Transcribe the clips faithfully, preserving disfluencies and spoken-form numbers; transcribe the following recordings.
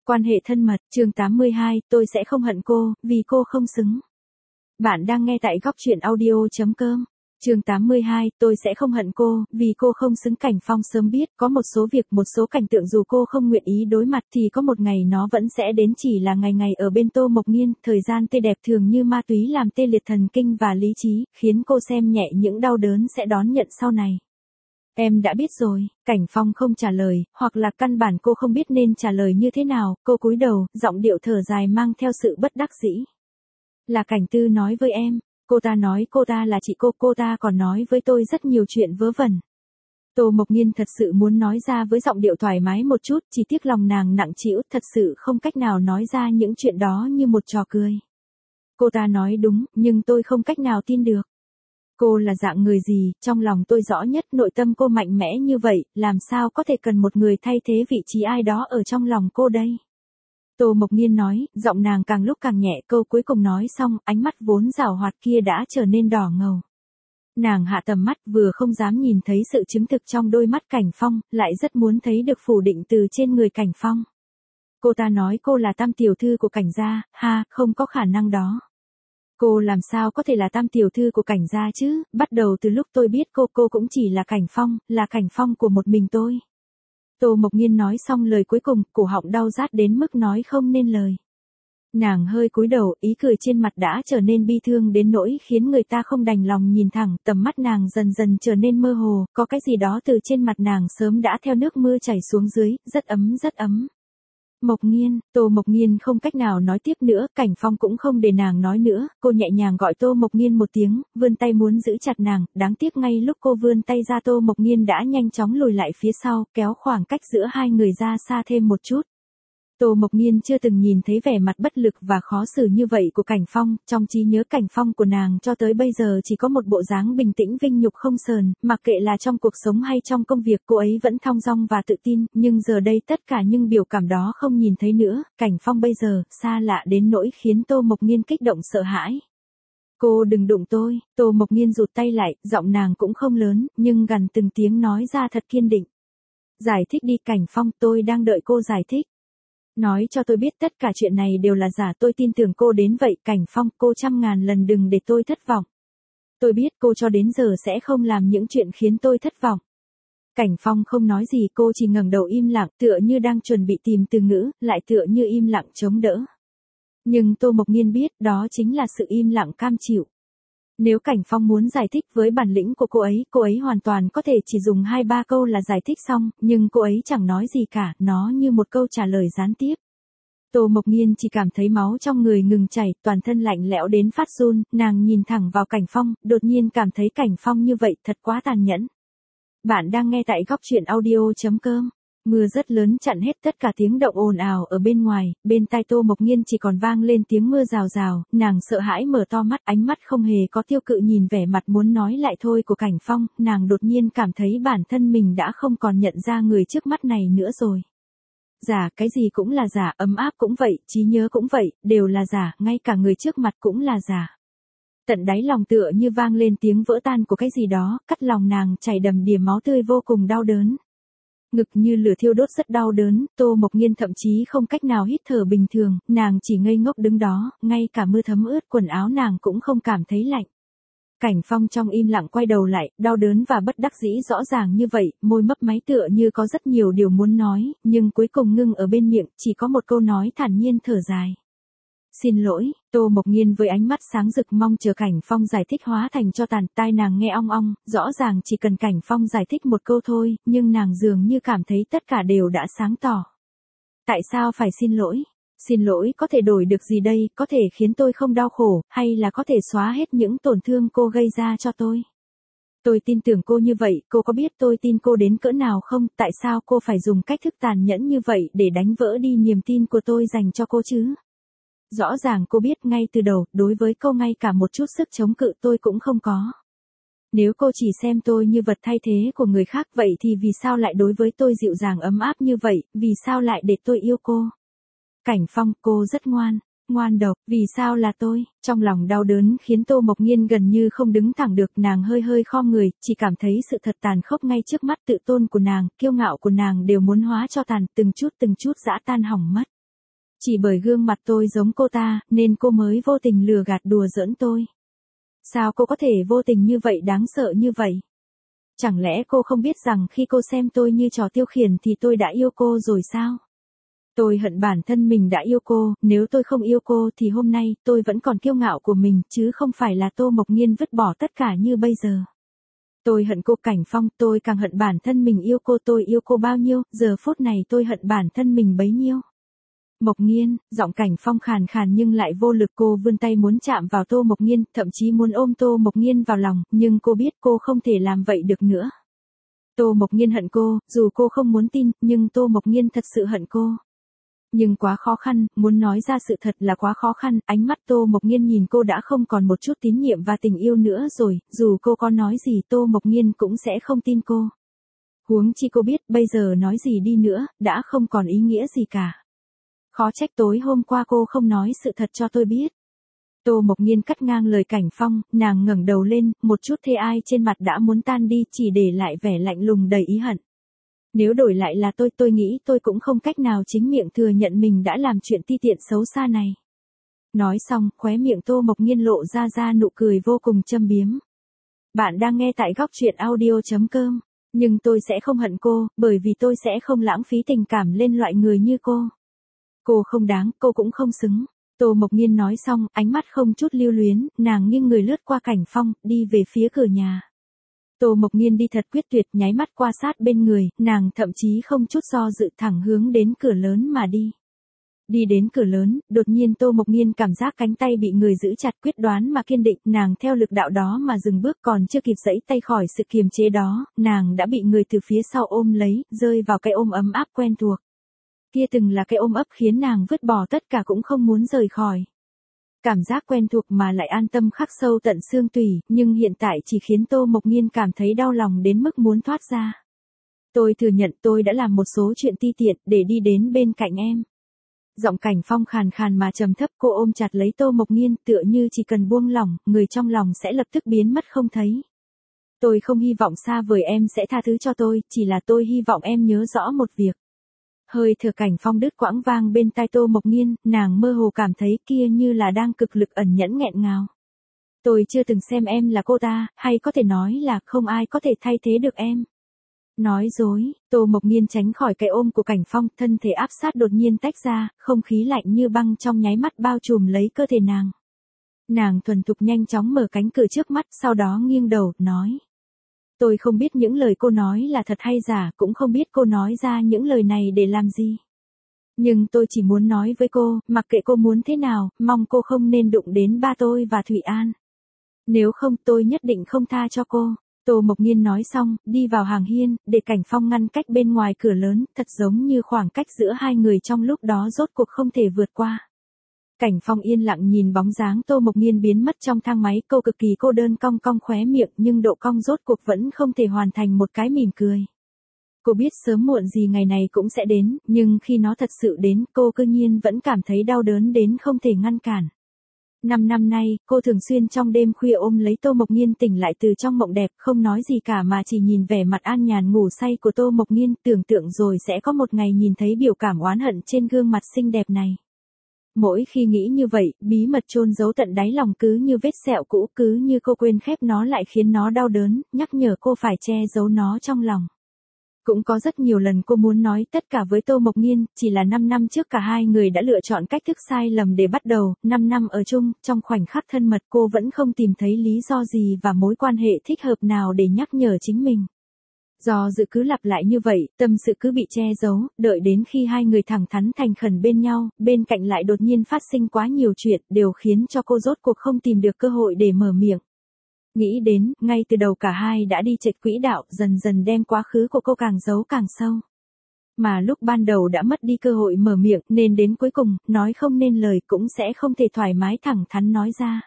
Quan hệ thân mật, chương tám mươi hai, tôi sẽ không hận cô, vì cô không xứng. Bạn đang nghe tại góc truyện audio.com. Chương tám mươi hai, tôi sẽ không hận cô, vì cô không xứng. Cảnh Phong sớm biết, có một số việc, một số cảnh tượng dù cô không nguyện ý đối mặt thì có một ngày nó vẫn sẽ đến, chỉ là ngày ngày ở bên Tô Mộc Nghiên, thời gian tươi đẹp thường như ma túy làm tê liệt thần kinh và lý trí, khiến cô xem nhẹ những đau đớn sẽ đón nhận sau này. Em đã biết rồi, Cảnh Phong không trả lời, hoặc là căn bản cô không biết nên trả lời như thế nào, cô cúi đầu, giọng điệu thở dài mang theo sự bất đắc dĩ. Là Cảnh Tư nói với em, cô ta nói cô ta là chị cô, cô ta còn nói với tôi rất nhiều chuyện vớ vẩn. Tô Mộc Nghiên thật sự muốn nói ra với giọng điệu thoải mái một chút, chỉ tiếc lòng nàng nặng trĩu, thật sự không cách nào nói ra những chuyện đó như một trò cười. Cô ta nói đúng, nhưng tôi không cách nào tin được. Cô là dạng người gì, trong lòng tôi rõ nhất, nội tâm cô mạnh mẽ như vậy, làm sao có thể cần một người thay thế vị trí ai đó ở trong lòng cô đây? Tô Mộc Nghiên nói, giọng nàng càng lúc càng nhẹ, câu cuối cùng nói xong, ánh mắt vốn giảo hoạt kia đã trở nên đỏ ngầu. Nàng hạ tầm mắt, vừa không dám nhìn thấy sự chứng thực trong đôi mắt Cảnh Phong, lại rất muốn thấy được phủ định từ trên người Cảnh Phong. Cô ta nói cô là tam tiểu thư của Cảnh gia, ha, không có khả năng đó. Cô làm sao có thể là tam tiểu thư của Cảnh gia chứ, bắt đầu từ lúc tôi biết cô, cô cũng chỉ là Cảnh Phong, là Cảnh Phong của một mình tôi. Tô Mộc Nghiên nói xong lời cuối cùng, cổ họng đau rát đến mức nói không nên lời. Nàng hơi cúi đầu, ý cười trên mặt đã trở nên bi thương đến nỗi khiến người ta không đành lòng nhìn thẳng, tầm mắt nàng dần dần trở nên mơ hồ, có cái gì đó từ trên mặt nàng sớm đã theo nước mưa chảy xuống dưới, rất ấm rất ấm. Mộc Nghiên, Tô Mộc Nghiên không cách nào nói tiếp nữa, Cảnh Phong cũng không để nàng nói nữa, cô nhẹ nhàng gọi Tô Mộc Nghiên một tiếng, vươn tay muốn giữ chặt nàng, đáng tiếc ngay lúc cô vươn tay ra Tô Mộc Nghiên đã nhanh chóng lùi lại phía sau, kéo khoảng cách giữa hai người ra xa thêm một chút. Tô Mộc Nghiên chưa từng nhìn thấy vẻ mặt bất lực và khó xử như vậy của Cảnh Phong, trong trí nhớ Cảnh Phong của nàng cho tới bây giờ chỉ có một bộ dáng bình tĩnh vinh nhục không sờn, mặc kệ là trong cuộc sống hay trong công việc cô ấy vẫn thong dong và tự tin, nhưng giờ đây tất cả những biểu cảm đó không nhìn thấy nữa, Cảnh Phong bây giờ, xa lạ đến nỗi khiến Tô Mộc Nghiên kích động sợ hãi. Cô đừng đụng tôi, Tô Mộc Nghiên rụt tay lại, giọng nàng cũng không lớn, nhưng gần từng tiếng nói ra thật kiên định. Giải thích đi Cảnh Phong, tôi đang đợi cô giải thích. Nói cho tôi biết tất cả chuyện này đều là giả, tôi tin tưởng cô đến vậy, Cảnh Phong, cô trăm ngàn lần đừng để tôi thất vọng. Tôi biết cô cho đến giờ sẽ không làm những chuyện khiến tôi thất vọng. Cảnh Phong không nói gì, cô chỉ ngẩng đầu im lặng, tựa như đang chuẩn bị tìm từ ngữ, lại tựa như im lặng chống đỡ. Nhưng Tô Mộc Nghiên biết, đó chính là sự im lặng cam chịu. Nếu Cảnh Phong muốn giải thích với bản lĩnh của cô ấy, cô ấy hoàn toàn có thể chỉ dùng hai ba câu là giải thích xong, nhưng cô ấy chẳng nói gì cả, nó như một câu trả lời gián tiếp. Tô Mộc Nghiên chỉ cảm thấy máu trong người ngừng chảy, toàn thân lạnh lẽo đến phát run, nàng nhìn thẳng vào Cảnh Phong, đột nhiên cảm thấy Cảnh Phong như vậy thật quá tàn nhẫn. Bạn đang nghe tại góc truyện audio.com. Mưa rất lớn chặn hết tất cả tiếng động ồn ào ở bên ngoài, bên tai Tô Mộc Nghiên chỉ còn vang lên tiếng mưa rào rào, nàng sợ hãi mở to mắt, ánh mắt không hề có tiêu cự nhìn vẻ mặt muốn nói lại thôi của Cảnh Phong, nàng đột nhiên cảm thấy bản thân mình đã không còn nhận ra người trước mắt này nữa rồi. Giả, cái gì cũng là giả, ấm áp cũng vậy, trí nhớ cũng vậy, đều là giả, ngay cả người trước mặt cũng là giả. Tận đáy lòng tựa như vang lên tiếng vỡ tan của cái gì đó, cắt lòng nàng chảy đầm đìa máu tươi vô cùng đau đớn. Ngực như lửa thiêu đốt rất đau đớn, Tô Mộc Nghiên thậm chí không cách nào hít thở bình thường, nàng chỉ ngây ngốc đứng đó, ngay cả mưa thấm ướt quần áo nàng cũng không cảm thấy lạnh. Cảnh Phong trong im lặng quay đầu lại, đau đớn và bất đắc dĩ rõ ràng như vậy, môi mấp máy tựa như có rất nhiều điều muốn nói, nhưng cuối cùng ngưng ở bên miệng, chỉ có một câu nói thản nhiên thở dài. Xin lỗi, Tô Mộc Nghiên với ánh mắt sáng rực mong chờ Cảnh Phong giải thích hóa thành cho tàn, tai nàng nghe ong ong, rõ ràng chỉ cần Cảnh Phong giải thích một câu thôi, nhưng nàng dường như cảm thấy tất cả đều đã sáng tỏ. Tại sao phải xin lỗi? Xin lỗi có thể đổi được gì đây, có thể khiến tôi không đau khổ, hay là có thể xóa hết những tổn thương cô gây ra cho tôi? Tôi tin tưởng cô như vậy, cô có biết tôi tin cô đến cỡ nào không, tại sao cô phải dùng cách thức tàn nhẫn như vậy để đánh vỡ đi niềm tin của tôi dành cho cô chứ? Rõ ràng cô biết ngay từ đầu, đối với cô ngay cả một chút sức chống cự tôi cũng không có. Nếu cô chỉ xem tôi như vật thay thế của người khác vậy thì vì sao lại đối với tôi dịu dàng ấm áp như vậy, vì sao lại để tôi yêu cô? Cảnh Phong, cô rất ngoan, ngoan độc, vì sao là tôi? Trong lòng đau đớn khiến Tô Mộc Nghiên gần như không đứng thẳng được, nàng hơi hơi khom người, chỉ cảm thấy sự thật tàn khốc ngay trước mắt, tự tôn của nàng, kiêu ngạo của nàng đều muốn hóa cho tàn, từng chút từng chút giã tan hỏng mất. Chỉ bởi gương mặt tôi giống cô ta, nên cô mới vô tình lừa gạt đùa giỡn tôi. Sao cô có thể vô tình như vậy, đáng sợ như vậy? Chẳng lẽ cô không biết rằng khi cô xem tôi như trò tiêu khiển thì tôi đã yêu cô rồi sao? Tôi hận bản thân mình đã yêu cô, nếu tôi không yêu cô thì hôm nay tôi vẫn còn kiêu ngạo của mình, chứ không phải là Tô Mộc Nghiên vứt bỏ tất cả như bây giờ. Tôi hận cô Cảnh Phong, tôi càng hận bản thân mình yêu cô, tôi yêu cô bao nhiêu, giờ phút này tôi hận bản thân mình bấy nhiêu. Mộc Nghiên, giọng Cảnh Phong khàn khàn nhưng lại vô lực, cô vươn tay muốn chạm vào Tô Mộc Nghiên, thậm chí muốn ôm Tô Mộc Nghiên vào lòng, nhưng cô biết cô không thể làm vậy được nữa. Tô Mộc Nghiên hận cô, dù cô không muốn tin, nhưng Tô Mộc Nghiên thật sự hận cô. Nhưng quá khó khăn, muốn nói ra sự thật là quá khó khăn, ánh mắt Tô Mộc Nghiên nhìn cô đã không còn một chút tín nhiệm và tình yêu nữa rồi, dù cô có nói gì Tô Mộc Nghiên cũng sẽ không tin cô. Huống chi cô biết, bây giờ nói gì đi nữa, đã không còn ý nghĩa gì cả. Khó trách tối hôm qua cô không nói sự thật cho tôi biết. Tô Mộc Nghiên cắt ngang lời Cảnh Phong, nàng ngẩng đầu lên, một chút thê ai trên mặt đã muốn tan đi, chỉ để lại vẻ lạnh lùng đầy ý hận. Nếu đổi lại là tôi, tôi nghĩ tôi cũng không cách nào chính miệng thừa nhận mình đã làm chuyện ti tiện xấu xa này. Nói xong, khóe miệng Tô Mộc Nghiên lộ ra ra nụ cười vô cùng châm biếm. Bạn đang nghe tại góc truyện audio.com. Nhưng tôi sẽ không hận cô, bởi vì tôi sẽ không lãng phí tình cảm lên loại người như cô. Cô không đáng, cô cũng không xứng. Tô Mộc Nghiên nói xong, ánh mắt không chút lưu luyến, nàng nghiêng người lướt qua Cảnh Phong, đi về phía cửa nhà. Tô Mộc Nghiên đi thật quyết tuyệt, nháy mắt qua sát bên người, nàng thậm chí không chút do dự thẳng hướng đến cửa lớn mà đi. Đi đến cửa lớn, đột nhiên Tô Mộc Nghiên cảm giác cánh tay bị người giữ chặt, quyết đoán mà kiên định, nàng theo lực đạo đó mà dừng bước, còn chưa kịp giãy tay khỏi sự kiềm chế đó, nàng đã bị người từ phía sau ôm lấy, rơi vào cái ôm ấm áp quen thuộc. Kia từng là cái ôm ấp khiến nàng vứt bỏ tất cả cũng không muốn rời khỏi. Cảm giác quen thuộc mà lại an tâm khắc sâu tận xương tủy, nhưng hiện tại chỉ khiến Tô Mộc Nghiên cảm thấy đau lòng đến mức muốn thoát ra. Tôi thừa nhận tôi đã làm một số chuyện ti tiện để đi đến bên cạnh em. Giọng Cảnh Phong khàn khàn mà trầm thấp, cô ôm chặt lấy Tô Mộc Nghiên, tựa như chỉ cần buông lỏng, người trong lòng sẽ lập tức biến mất không thấy. Tôi không hy vọng xa vời em sẽ tha thứ cho tôi, chỉ là tôi hy vọng em nhớ rõ một việc. Hơi thở Cảnh Phong đứt quãng vang bên tai Tô Mộc Nghiên, nàng mơ hồ cảm thấy kia như là đang cực lực ẩn nhẫn nghẹn ngào. Tôi chưa từng xem em là cô ta, hay có thể nói là không ai có thể thay thế được em. Nói dối, Tô Mộc Nghiên tránh khỏi cái ôm của Cảnh Phong, thân thể áp sát đột nhiên tách ra, không khí lạnh như băng trong nháy mắt bao trùm lấy cơ thể nàng. Nàng thuần thục nhanh chóng mở cánh cửa trước mắt, sau đó nghiêng đầu, nói. Tôi không biết những lời cô nói là thật hay giả, cũng không biết cô nói ra những lời này để làm gì. Nhưng tôi chỉ muốn nói với cô, mặc kệ cô muốn thế nào, mong cô không nên đụng đến ba tôi và Thủy An. Nếu không tôi nhất định không tha cho cô. Tô Mộc Nghiên nói xong, đi vào hàng hiên, để Cảnh Phong ngăn cách bên ngoài cửa lớn, thật giống như khoảng cách giữa hai người trong lúc đó rốt cuộc không thể vượt qua. Cảnh Phong yên lặng nhìn bóng dáng Tô Mộc Nghiên biến mất trong thang máy, cô cực kỳ cô đơn cong cong khóe miệng, nhưng độ cong rốt cuộc vẫn không thể hoàn thành một cái mỉm cười. Cô biết sớm muộn gì ngày này cũng sẽ đến, nhưng khi nó thật sự đến, cô cư nhiên vẫn cảm thấy đau đớn đến không thể ngăn cản. Năm năm nay, cô thường xuyên trong đêm khuya ôm lấy Tô Mộc Nghiên tỉnh lại từ trong mộng đẹp, không nói gì cả mà chỉ nhìn vẻ mặt an nhàn ngủ say của Tô Mộc Nghiên, tưởng tượng rồi sẽ có một ngày nhìn thấy biểu cảm oán hận trên gương mặt xinh đẹp này. Mỗi khi nghĩ như vậy, bí mật chôn giấu tận đáy lòng cứ như vết sẹo cũ, cứ như cô quên khép nó lại khiến nó đau đớn, nhắc nhở cô phải che giấu nó trong lòng. Cũng có rất nhiều lần cô muốn nói tất cả với Tô Mộc Nghiên, chỉ là năm năm trước cả hai người đã lựa chọn cách thức sai lầm để bắt đầu, năm năm ở chung, trong khoảnh khắc thân mật cô vẫn không tìm thấy lý do gì và mối quan hệ thích hợp nào để nhắc nhở chính mình. Do dự cứ lặp lại như vậy, tâm sự cứ bị che giấu, đợi đến khi hai người thẳng thắn thành khẩn bên nhau, bên cạnh lại đột nhiên phát sinh quá nhiều chuyện, đều khiến cho cô rốt cuộc không tìm được cơ hội để mở miệng. Nghĩ đến, ngay từ đầu cả hai đã đi chệch quỹ đạo, dần dần đem quá khứ của cô càng giấu càng sâu. Mà lúc ban đầu đã mất đi cơ hội mở miệng, nên đến cuối cùng, nói không nên lời cũng sẽ không thể thoải mái thẳng thắn nói ra.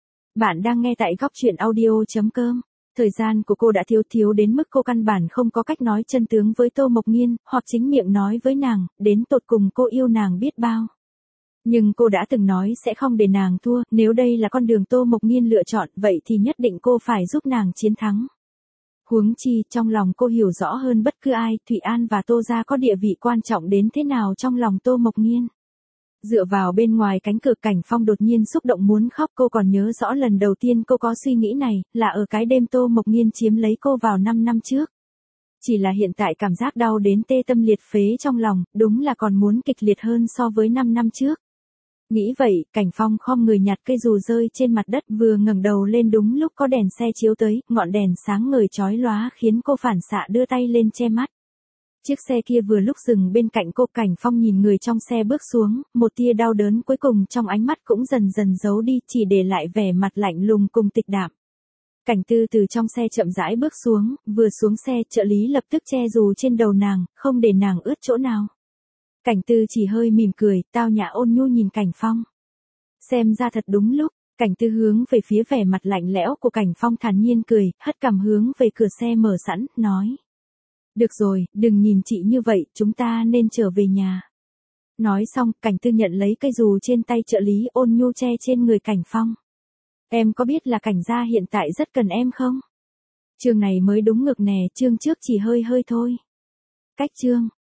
Bạn đang nghe tại góc truyện audio.com. Thời gian của cô đã thiếu thiếu đến mức cô căn bản không có cách nói chân tướng với Tô Mộc Nghiên, hoặc chính miệng nói với nàng, đến tột cùng cô yêu nàng biết bao. Nhưng cô đã từng nói sẽ không để nàng thua, nếu đây là con đường Tô Mộc Nghiên lựa chọn, vậy thì nhất định cô phải giúp nàng chiến thắng. Huống chi, trong lòng cô hiểu rõ hơn bất cứ ai, Thủy An và Tô gia có địa vị quan trọng đến thế nào trong lòng Tô Mộc Nghiên. Dựa vào bên ngoài cánh cửa, Cảnh Phong đột nhiên xúc động muốn khóc. Cô còn nhớ rõ lần đầu tiên cô có suy nghĩ này, là ở cái đêm Tô Mộc Nghiên chiếm lấy cô vào năm năm trước. Chỉ là hiện tại cảm giác đau đến tê tâm liệt phế trong lòng, đúng là còn muốn kịch liệt hơn so với năm năm trước. Nghĩ vậy, Cảnh Phong khom người nhặt cây dù rơi trên mặt đất, vừa ngẩng đầu lên đúng lúc có đèn xe chiếu tới, ngọn đèn sáng ngời chói lóa khiến cô phản xạ đưa tay lên che mắt. Chiếc xe kia vừa lúc dừng bên cạnh cô, Cảnh Phong nhìn người trong xe bước xuống, một tia đau đớn cuối cùng trong ánh mắt cũng dần dần giấu đi, chỉ để lại vẻ mặt lạnh lùng cùng tịch đạm. Cảnh Tư từ trong xe chậm rãi bước xuống, vừa xuống xe, trợ lý lập tức che dù trên đầu nàng, không để nàng ướt chỗ nào. Cảnh Tư chỉ hơi mỉm cười, tao nhã ôn nhu nhìn Cảnh Phong. Xem ra thật đúng lúc, Cảnh Tư hướng về phía vẻ mặt lạnh lẽo của Cảnh Phong thản nhiên cười, hất cằm hướng về cửa xe mở sẵn, nói. Được rồi, đừng nhìn chị như vậy, chúng ta nên trở về nhà. Nói xong, Cảnh Tư nhận lấy cây dù trên tay trợ lý, ôn nhu che trên người Cảnh Phong. Em có biết là Cảnh gia hiện tại rất cần em không? Chương này mới đúng ngược nè, chương trước chỉ hơi hơi thôi. Cách chương